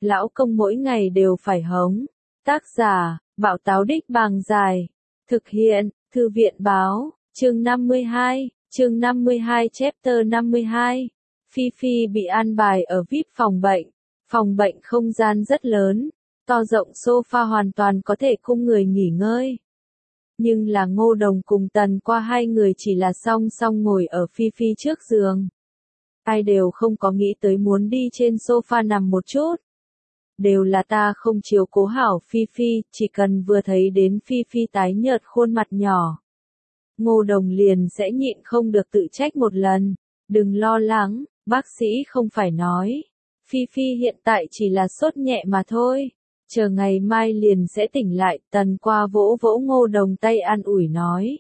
lão công mỗi ngày đều phải hống. Tác giả, Bảo Táo Đích Bàng Dài. Thực hiện, Thư viện Báo, chương 52, chương 52 chapter 52. Phi Phi bị an bài ở VIP phòng bệnh. Phòng bệnh không gian rất lớn, to rộng sofa hoàn toàn có thể cung người nghỉ ngơi. Nhưng là Ngô Đồng cùng Tần Qua hai người chỉ là song song ngồi ở Phi Phi trước giường. Ai đều không có nghĩ tới muốn đi trên sofa nằm một chút. Đều là ta không chiếu cố hảo Phi Phi, chỉ cần vừa thấy đến Phi Phi tái nhợt khuôn mặt nhỏ. Ngô Đồng liền sẽ nhịn không được tự trách một lần. Đừng lo lắng, bác sĩ không phải nói. Phi Phi hiện tại chỉ là sốt nhẹ mà thôi. Chờ ngày mai liền sẽ tỉnh lại. Tần Qua vỗ vỗ Ngô Đồng tay an ủi nói.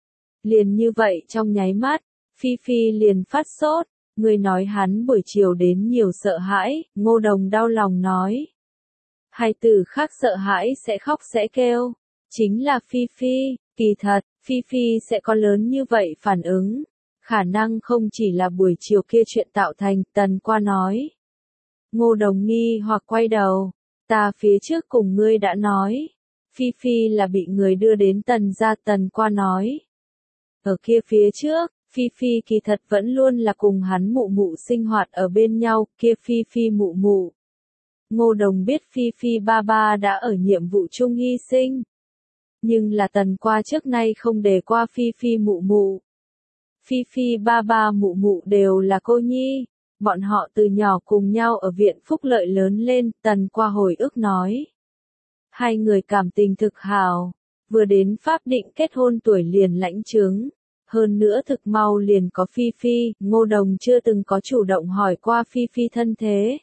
Liền như vậy trong nháy mắt, Phi Phi liền phát sốt. Người nói hắn buổi chiều đến nhiều sợ hãi, Ngô Đồng đau lòng nói. Hai từ khác sợ hãi sẽ khóc sẽ kêu. Chính là Phi Phi, kỳ thật, Phi Phi sẽ có lớn như vậy phản ứng. Khả năng không chỉ là buổi chiều kia chuyện tạo thành, Tần Qua nói. Ngô Đồng nghi hoặc quay đầu. Ta phía trước cùng ngươi đã nói. Phi Phi là bị người đưa đến Tần gia. Tần Qua nói. Ở kia phía trước, Phi Phi kỳ thật vẫn luôn là cùng hắn mụ mụ sinh hoạt ở bên nhau, kia Phi Phi mụ mụ. Ngô Đồng biết Phi Phi ba ba đã ở nhiệm vụ chung hy sinh. Nhưng là Tần Qua trước nay không đề qua Phi Phi mụ mụ. Phi Phi ba ba mụ mụ đều là cô nhi. Bọn họ từ nhỏ cùng nhau ở viện phúc lợi lớn lên, Tần Qua hồi ức nói. Hai người cảm tình thực hào, vừa đến pháp định kết hôn tuổi liền lãnh chứng. Hơn nữa thực mau liền có Phi Phi, Ngô Đồng chưa từng có chủ động hỏi qua Phi Phi thân thế.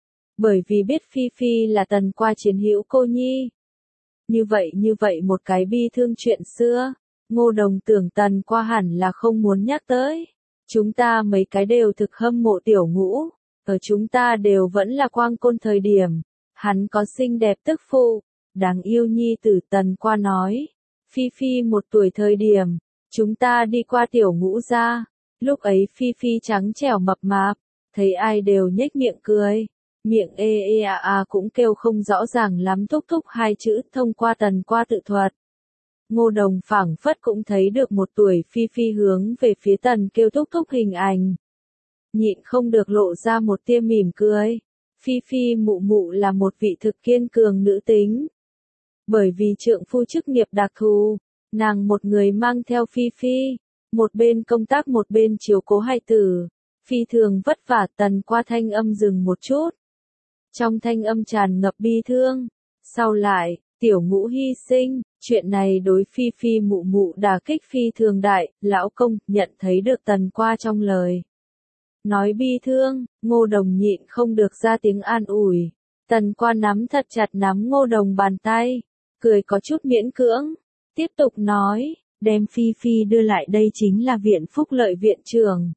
Bởi vì biết Phi Phi là Tần Qua chiến hữu cô nhi. Như vậy một cái bi thương chuyện xưa, Ngô Đồng tưởng Tần Qua hẳn là không muốn nhắc tới. Chúng ta mấy cái đều thực hâm mộ Tiểu Ngũ, ở chúng ta đều vẫn là quang côn thời điểm. Hắn có xinh đẹp tức phụ, đáng yêu nhi tử. Tần Qua nói. Phi Phi 1 tuổi thời điểm. Chúng ta đi qua Tiểu Ngũ gia, lúc ấy Phi Phi trắng trẻo mập mạp, thấy ai đều nhếch miệng cười, miệng cũng kêu không rõ ràng lắm thúc thúc 2 chữ. Thông qua Tần Qua tự thuật. Ngô Đồng phảng phất cũng thấy được 1 tuổi Phi Phi hướng về phía Tần kêu thúc thúc hình ảnh. Nhịn không được lộ ra một tia mỉm cười. Phi Phi mụ mụ là một vị thực kiên cường nữ tính. Bởi vì trượng phu chức nghiệp đặc thù. Nàng một người mang theo Phi Phi, một bên công tác một bên chiếu cố hai tử, phi thường vất vả. Tần Qua thanh âm dừng một chút. Trong thanh âm tràn ngập bi thương. Sau lại, Tiểu Ngũ hy sinh, chuyện này đối Phi Phi mụ mụ đả kích phi thường đại. Lão công nhận thấy được Tần Qua trong lời nói bi thương, Ngô Đồng nhịn không được ra tiếng an ủi. Tần Qua nắm thật chặt nắm Ngô Đồng bàn tay, cười có chút miễn cưỡng. Tiếp tục nói, đem Phi Phi đưa lại đây chính là viện phúc lợi viện trưởng.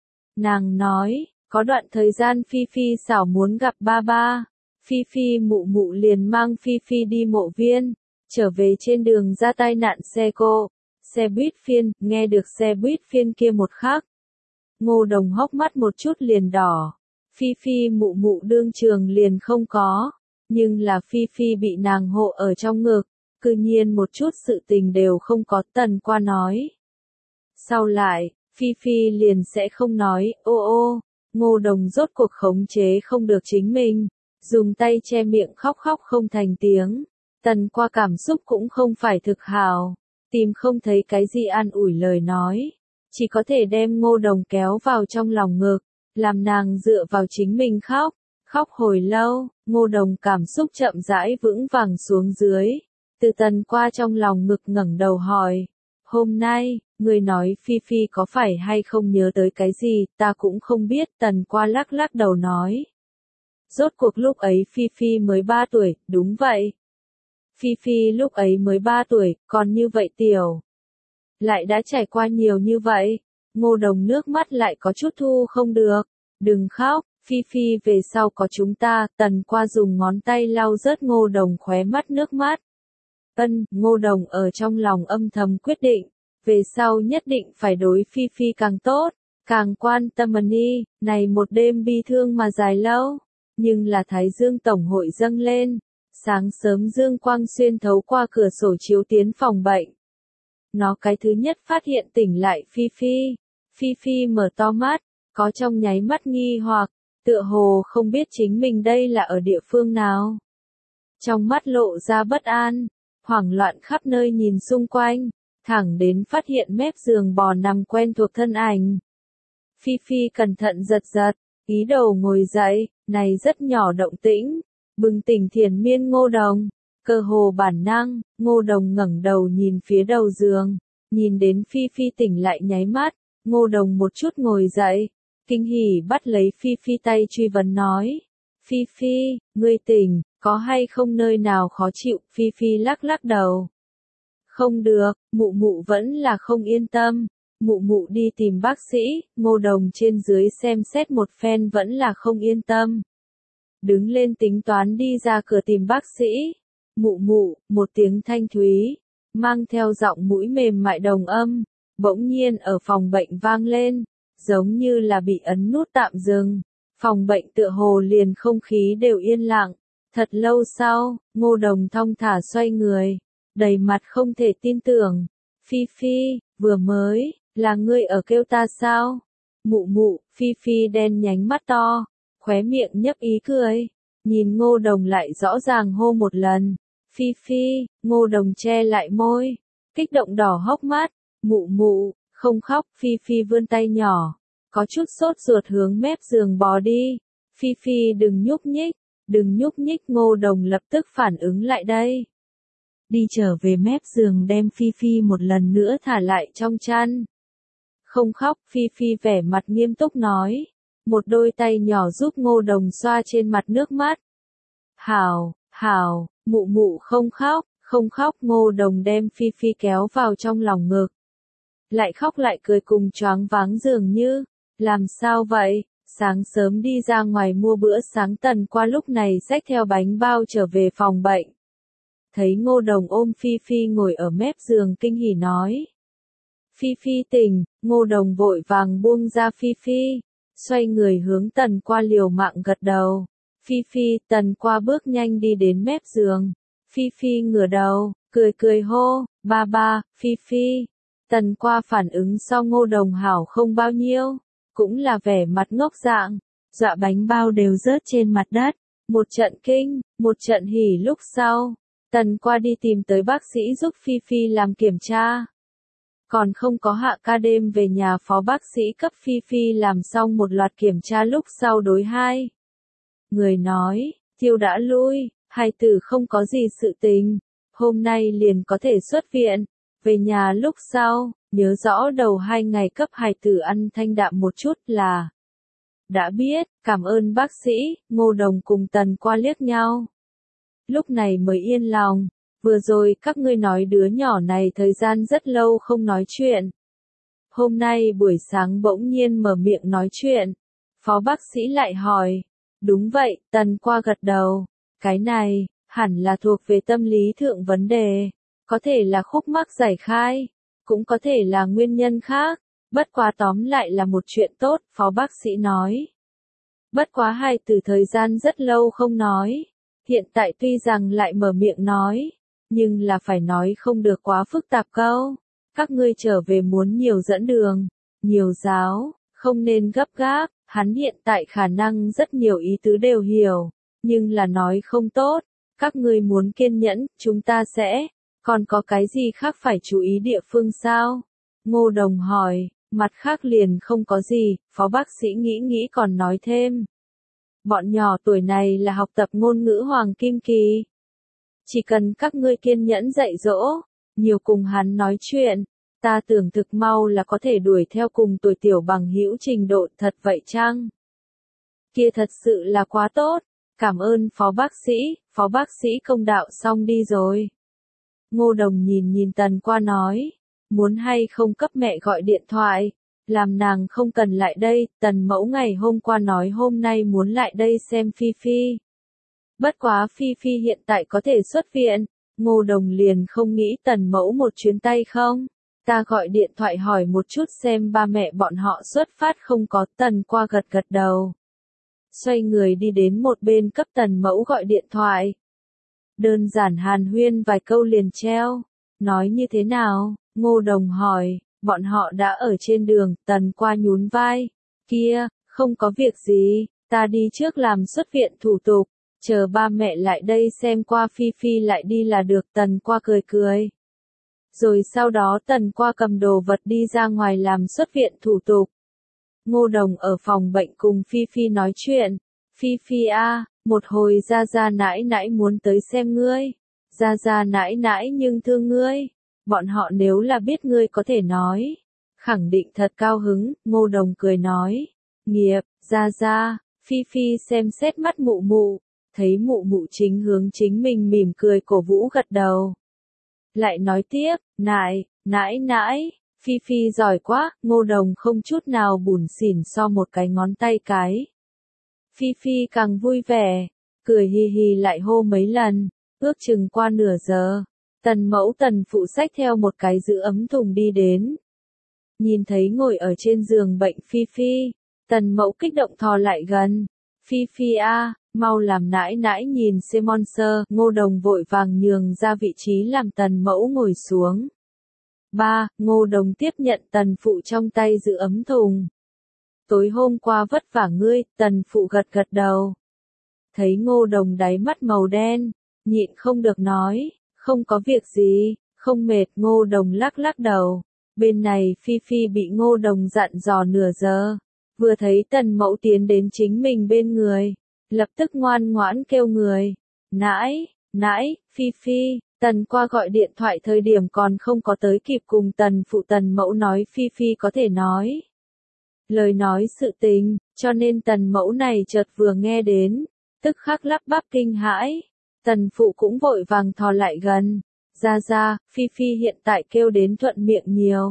Nàng nói, có đoạn thời gian Phi Phi xảo muốn gặp ba ba. Phi Phi mụ mụ liền mang Phi Phi đi mộ viên. Trở về trên đường ra tai nạn xe cộ, xe buýt phiên, nghe được xe buýt phiên kia một khắc. Ngô Đồng hốc mắt một chút liền đỏ. Phi Phi mụ mụ đương trường liền không có. Nhưng là Phi Phi bị nàng hộ ở trong ngực. Cư nhiên một chút sự tình đều không có. Tần Qua nói. Sau lại, Phi Phi liền sẽ không nói, ô. Ngô Đồng rốt cuộc khống chế không được chính mình. Dùng tay che miệng khóc không thành tiếng. Tần Qua cảm xúc cũng không phải thực hào. Tìm không thấy cái gì an ủi lời nói. Chỉ có thể đem Ngô Đồng kéo vào trong lòng ngực. Làm nàng dựa vào chính mình khóc. Khóc hồi lâu, Ngô Đồng cảm xúc chậm rãi vững vàng xuống dưới. Từ Tần Qua trong lòng ngực ngẩng đầu hỏi. Hôm nay, người nói Phi Phi có phải hay không nhớ tới cái gì, ta cũng không biết. Tần Qua lắc đầu nói. Rốt cuộc lúc ấy Phi Phi mới 3 tuổi, đúng vậy. Phi Phi lúc ấy mới 3 tuổi, còn như vậy tiểu. Lại đã trải qua nhiều như vậy. Ngô Đồng nước mắt lại có chút thu không được. Đừng khóc, Phi Phi về sau có chúng ta. Tần Qua dùng ngón tay lau rớt Ngô Đồng khóe mắt nước mắt. Ngô Đồng ở trong lòng âm thầm quyết định. Về sau nhất định phải đối Phi Phi càng tốt, càng quan tâm. Này một đêm bi thương mà dài lâu. nhưng là Thái Dương Tổng hội dâng lên. Sáng sớm dương quang xuyên thấu qua cửa sổ chiếu tiến phòng bệnh. Nó cái thứ nhất phát hiện tỉnh lại Phi Phi. Phi Phi mở to mắt, có trong nháy mắt nghi hoặc, tựa hồ không biết chính mình đây là ở địa phương nào. Trong mắt lộ ra bất an, hoảng loạn khắp nơi nhìn xung quanh, thẳng đến phát hiện mép giường bò nằm quen thuộc thân ảnh. Phi Phi cẩn thận giật giật, ý đồ ngồi dậy, này rất nhỏ động tĩnh, bừng tỉnh thiền miên Ngô Đồng. Cơ hồ bản năng, Ngô Đồng ngẩng đầu nhìn phía đầu giường, nhìn đến Phi Phi tỉnh lại nháy mắt, Ngô Đồng một chút ngồi dậy, kinh hỉ bắt lấy Phi Phi tay truy vấn nói. Phi Phi, ngươi tỉnh, có hay không nơi nào khó chịu? Phi Phi lắc lắc đầu. Không được, mụ mụ vẫn là không yên tâm. Mụ mụ đi tìm bác sĩ, Ngô Đồng trên dưới xem xét một phen vẫn là không yên tâm. Đứng lên tính toán đi ra cửa tìm bác sĩ. Mụ mụ, một tiếng thanh thúy, mang theo giọng mũi mềm mại đồng âm, bỗng nhiên ở phòng bệnh vang lên, giống như là bị ấn nút tạm dừng. Phòng bệnh tựa hồ liền không khí đều yên lặng. Thật lâu sau, Ngô Đồng thong thả xoay người, đầy mặt không thể tin tưởng. Phi Phi, vừa mới, là ngươi ở kêu ta sao? Mụ mụ, Phi Phi đen nhánh mắt to, khóe miệng nhấp ý cười, nhìn Ngô Đồng lại rõ ràng hô một lần. Phi Phi, Ngô Đồng che lại môi, kích động đỏ hốc mắt. Mụ mụ, không khóc. Phi Phi vươn tay nhỏ, có chút sốt ruột hướng mép giường bò đi. Phi Phi đừng nhúc nhích, đừng nhúc nhích. Ngô Đồng lập tức phản ứng lại đây. Đi trở về mép giường đem Phi Phi một lần nữa thả lại trong chăn. Không khóc. Phi Phi vẻ mặt nghiêm túc nói. Một đôi tay nhỏ giúp Ngô Đồng xoa trên mặt nước mắt. Hảo, hảo, mụ mụ không khóc, không khóc. Ngô Đồng đem Phi Phi kéo vào trong lòng ngực. Lại khóc lại cười cùng choáng váng dường như. Làm sao vậy? Sáng sớm đi ra ngoài mua bữa sáng Tần Qua lúc này xách theo bánh bao trở về phòng bệnh. Thấy Ngô Đồng ôm Phi Phi ngồi ở mép giường kinh hỉ nói. Phi Phi tỉnh. Ngô Đồng vội vàng buông ra Phi Phi, xoay người hướng Tần Qua liều mạng gật đầu. Phi Phi. Tần Qua bước nhanh đi đến mép giường. Phi Phi ngửa đầu, cười cười hô, ba ba. Phi Phi. Tần Qua phản ứng sau Ngô Đồng hảo không bao nhiêu, cũng là vẻ mặt ngốc dạng, dọa bánh bao đều rớt trên mặt đất. Một trận kinh, một trận hỉ lúc sau, Tần Qua đi tìm tới bác sĩ giúp Phi Phi làm kiểm tra. Còn không có hạ ca đêm về nhà, phó bác sĩ cấp Phi Phi làm xong một loạt kiểm tra lúc sau đối hai người nói, tiêu đã lui, hài tử không có gì sự tình, hôm nay liền có thể xuất viện. Về nhà lúc sau, nhớ rõ đầu 2 ngày cấp hài tử ăn thanh đạm một chút là đã biết. Cảm ơn bác sĩ. Ngô Đồng cùng Tần Qua liếc nhau, lúc này mới yên lòng. Vừa rồi các ngươi nói đứa nhỏ này thời gian rất lâu không nói chuyện, hôm nay buổi sáng bỗng nhiên mở miệng nói chuyện. Phó bác sĩ lại hỏi. Đúng vậy. Tần Qua gật đầu. Cái này hẳn là thuộc về tâm lý thượng vấn đề, có thể là khúc mắc giải khai, cũng có thể là nguyên nhân khác, bất quá tóm lại là một chuyện tốt. Phó bác sĩ nói. Bất quá hài tử thời gian rất lâu không nói, hiện tại tuy rằng lại mở miệng nói, nhưng là phải nói không được quá phức tạp câu. Các ngươi trở về muốn nhiều dẫn đường, nhiều giáo, không nên gấp gáp. Hắn hiện tại khả năng rất nhiều ý tứ đều hiểu, nhưng là nói không tốt. Các ngươi muốn kiên nhẫn, chúng ta sẽ. Còn có cái gì khác phải chú ý địa phương sao? Ngô Đồng hỏi. Mặt khác liền không có gì. Phó bác sĩ nghĩ nghĩ còn nói thêm. Bọn nhỏ tuổi này là học tập ngôn ngữ hoàng kim kỳ. Chỉ cần các ngươi kiên nhẫn dạy dỗ, nhiều cùng hắn nói chuyện, ta tưởng thực mau là có thể đuổi theo cùng tuổi tiểu bằng hữu trình độ. Thật vậy chăng? Kia thật sự là quá tốt. Cảm ơn phó bác sĩ. Phó bác sĩ công đạo xong đi rồi. Ngô Đồng nhìn Tần Qua nói. Muốn hay không cấp mẹ gọi điện thoại, làm nàng không cần lại đây. Tần mẫu ngày hôm qua nói hôm nay muốn lại đây xem Phi Phi. Bất quá Phi Phi hiện tại có thể xuất viện. Ngô Đồng liền không nghĩ Tần mẫu một chuyến tay không? Ta gọi điện thoại hỏi một chút xem ba mẹ bọn họ xuất phát không có. Tần Qua gật gật đầu. xoay người đi đến một bên cấp Tần Mẫu gọi điện thoại. Đơn giản hàn huyên vài câu liền treo. Nói như thế nào? Ngô Đồng hỏi. Bọn họ đã ở trên đường, Tần Qua nhún vai. Kia, không có việc gì, ta đi trước làm xuất viện thủ tục, chờ ba mẹ lại đây xem qua Phi Phi lại đi là được. Tần Qua cười cười. Rồi sau đó Tần Qua cầm đồ vật đi ra ngoài làm xuất viện thủ tục. Ngô Đồng ở phòng bệnh cùng Phi Phi nói chuyện. Phi Phi a, một hồi Gia Gia nãi nãi muốn tới xem ngươi. Gia Gia nãi nãi nhưng thương ngươi. Bọn họ nếu là biết ngươi có thể nói, khẳng định thật cao hứng. Ngô Đồng cười nói. Nghiệp, Gia Gia. Phi Phi xem xét mắt mụ mụ, thấy mụ mụ chính hướng chính mình mỉm cười cổ vũ gật đầu. Lại nói tiếp, nãi nãi. Phi Phi giỏi quá. Ngô Đồng không chút nào bủn xỉn so một cái ngón tay cái. Phi Phi càng vui vẻ, cười hì hì lại hô mấy lần. Ước chừng qua nửa giờ, Tần Mẫu Tần phụ xách theo một cái giữ ấm thùng đi đến. Nhìn thấy ngồi ở trên giường bệnh Phi Phi, Tần Mẫu kích động thò lại gần. Phi Phi a, mau làm nãi nãi nhìn xem monster. Ngô Đồng vội vàng nhường ra vị trí làm Tần Mẫu ngồi xuống. Ba, Ngô Đồng tiếp nhận Tần phụ trong tay giữ ấm thùng. Tối hôm qua vất vả ngươi. Tần phụ gật gật đầu. Thấy Ngô Đồng đáy mắt màu đen, nhịn không được nói, không có việc gì, không mệt. Ngô Đồng lắc lắc đầu. Bên này Phi Phi bị Ngô Đồng dặn dò nửa giờ, vừa thấy Tần Mẫu tiến đến chính mình bên người, lập tức ngoan ngoãn kêu người. Nãi, Phi Phi. Tần Qua gọi điện thoại thời điểm còn không có tới kịp cùng Tần phụ. Tần Mẫu nói Phi Phi có thể nói lời nói sự tình, cho nên Tần Mẫu này chợt vừa nghe đến, tức khắc lắp bắp kinh hãi. Tần phụ cũng vội vàng thò lại gần. Gia Gia, Phi Phi hiện tại kêu đến thuận miệng nhiều.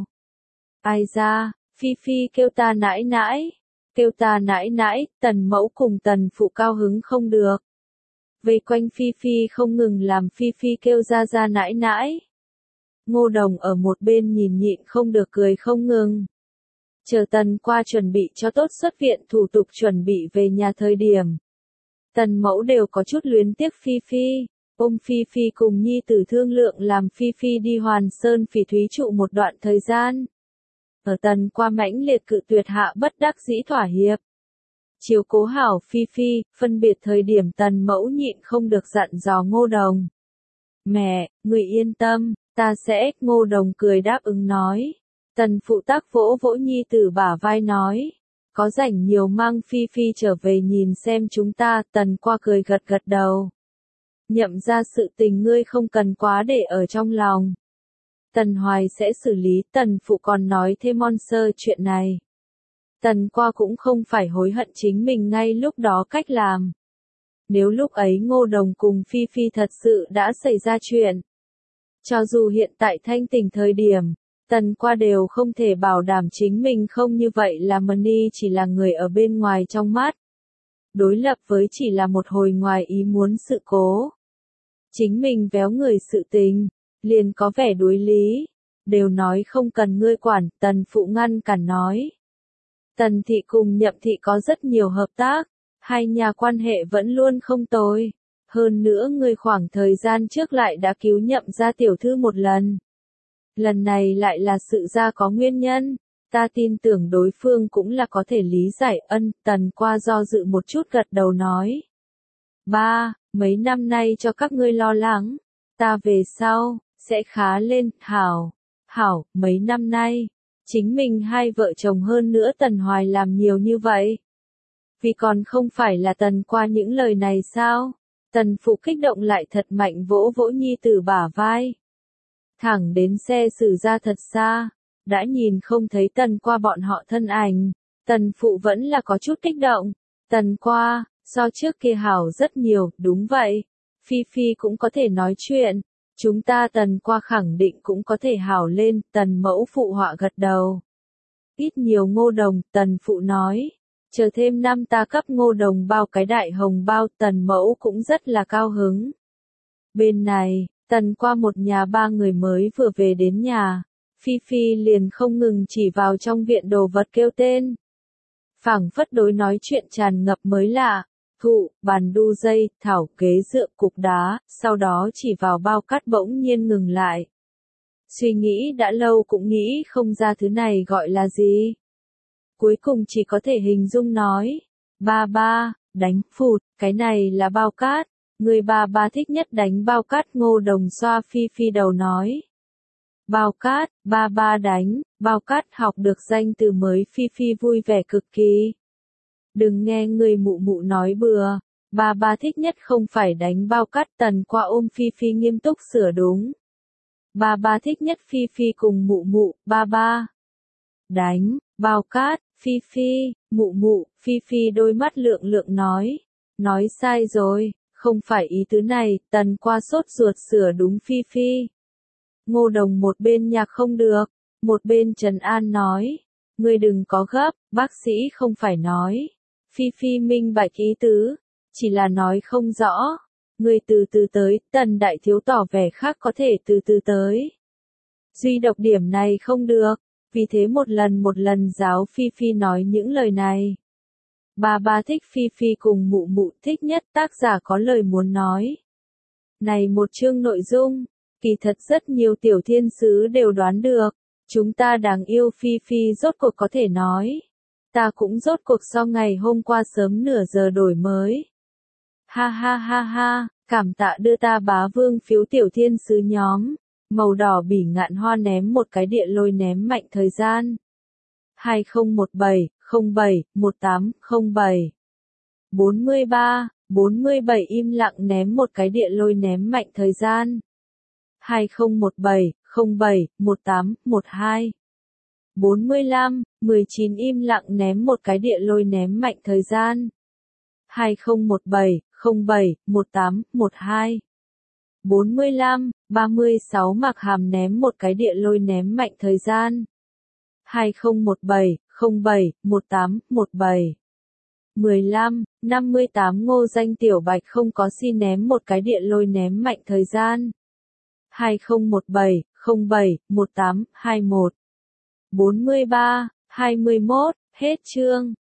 Ai ra, Phi Phi kêu ta nãi nãi. Kêu ta nãi nãi. Tần Mẫu cùng Tần phụ cao hứng không được. Vây quanh Phi Phi không ngừng làm Phi Phi kêu Gia Gia nãi nãi. Ngô Đồng ở một bên nhìn nhịn không được cười không ngừng. Chờ Tần Qua chuẩn bị cho tốt xuất viện thủ tục chuẩn bị về nhà thời điểm. Tần Mẫu đều có chút luyến tiếc Phi Phi, ôm Phi Phi cùng nhi tử thương lượng làm Phi Phi đi Hoàn Sơn Phỉ Thúy trụ một đoạn thời gian. Ở Tần Qua mãnh liệt cự tuyệt hạ bất đắc dĩ thỏa hiệp. Chiếu cố hảo Phi Phi, phân biệt thời điểm Tần Mẫu nhịn không được dặn dò Ngô Đồng. Mẹ, người yên tâm, ta sẽ. Ngô Đồng cười đáp ứng nói. Tần phụ tác vỗ vỗ nhi tử bả vai nói. Có rảnh nhiều mang Phi Phi trở về nhìn xem chúng ta. Tần Qua cười gật gật đầu. Nhậm ra sự tình ngươi không cần quá để ở trong lòng. Tần Hoài sẽ xử lý. Tần phụ còn nói thêm monster chuyện này. Tần Qua cũng không phải hối hận chính mình ngay lúc đó cách làm. Nếu lúc ấy Ngô Đồng cùng Phi Phi thật sự đã xảy ra chuyện, cho dù hiện tại thanh tỉnh thời điểm, Tần Qua đều không thể bảo đảm chính mình không như vậy là Mani chỉ là người ở bên ngoài trong mắt. Đối lập với chỉ là một hồi ngoài ý muốn sự cố. Chính mình véo người sự tình, liền có vẻ đối lý. Đều nói không cần ngươi quản. Tần phụ ngăn cản nói. Tần thị cùng Nhậm thị có rất nhiều hợp tác, hai nhà quan hệ vẫn luôn không tồi. Hơn nữa ngươi khoảng thời gian trước lại đã cứu Nhậm gia tiểu thư một lần. Lần này lại là sự ra có nguyên nhân, ta tin tưởng đối phương cũng là có thể lý giải. Tần Qua do dự một chút gật đầu nói. Ba, mấy năm nay cho các ngươi lo lắng, ta về sau, sẽ khá lên. Hảo, mấy năm nay. Chính mình hai vợ chồng hơn nữa Tần Hoài làm nhiều như vậy. Vì còn không phải là Tần Qua những lời này sao? Tần phụ kích động lại thật mạnh vỗ vỗ nhi tử bả vai. Thẳng đến xe xử ra thật xa, đã nhìn không thấy Tần Qua bọn họ thân ảnh. Tần phụ vẫn là có chút kích động. Tần Qua, so trước kia hảo rất nhiều. Đúng vậy. Phi Phi cũng có thể nói chuyện. Chúng ta Tần Qua khẳng định cũng có thể hảo lên. Tần Mẫu phụ họa gật đầu. Ít nhiều Ngô Đồng. Tần phụ nói. Chờ thêm năm ta cấp Ngô Đồng bao cái đại hồng bao. Tần Mẫu cũng rất là cao hứng. Bên này, Tần Qua một nhà ba người mới vừa về đến nhà. Phi Phi liền không ngừng chỉ vào trong viện đồ vật kêu tên. phảng phất đối nói chuyện tràn ngập mới lạ. Thụ, bàn đu dây, thảo kế dựa cục đá, sau đó chỉ vào bao cát bỗng nhiên ngừng lại. Suy nghĩ đã lâu cũng nghĩ không ra thứ này gọi là gì. Cuối cùng chỉ có thể hình dung nói. Ba ba, đánh phụt, cái này là bao cát. Người ba ba thích nhất đánh bao cát. Ngô Đồng xoa Phi Phi đầu nói. Bao cát, ba ba đánh, bao cát học được danh từ mới. Phi Phi vui vẻ cực kỳ. Đừng nghe người mụ mụ nói bừa, ba ba thích nhất không phải đánh bao cát. Tần Qua ôm Phi Phi nghiêm túc sửa đúng. Ba ba thích nhất Phi Phi cùng mụ mụ, ba ba. Đánh, bao cát, Phi Phi, mụ mụ, Phi Phi đôi mắt lượng lượng nói. Nói sai rồi, không phải ý tứ này. Tần Qua sốt ruột sửa đúng Phi Phi. Ngô Đồng một bên nhạc không được, một bên trấn an nói. Ngươi đừng có gấp, bác sĩ không phải nói. Phi Phi minh bạch ý tứ, chỉ là nói không rõ. Ngươi từ từ tới. Tần Đại Thiếu tỏ vẻ khác có thể từ từ tới. Duy độc điểm này không được, vì thế một lần giáo Phi Phi nói những lời này. Ba ba thích Phi Phi cùng mụ mụ thích nhất. Tác giả có lời muốn nói. Này một chương nội dung, kỳ thật rất nhiều tiểu thiên sứ đều đoán được. Chúng ta đáng yêu Phi Phi rốt cuộc có thể nói. Ta cũng rốt cuộc sau ngày hôm qua sớm nửa giờ đổi mới. Ha ha ha ha, cảm tạ đưa ta bá vương phiếu tiểu thiên sứ nhóm. Màu đỏ bỉ ngạn hoa ném một cái địa lôi ném mạnh thời gian. 2017, 07, 1807. 47 im lặng ném một cái địa lôi ném mạnh thời gian. 2017, 07, 1812. 19 im lặng ném một cái địa lôi ném mạnh thời gian. 2017, 07, 1812. 36 Mạc Hàm ném một cái địa lôi ném mạnh thời gian. 2017, 07, 1817. 58 Ngô Danh Tiểu Bạch không có xin ném một cái địa lôi ném mạnh thời gian. 2017, 07, 1821. 21, hết chương.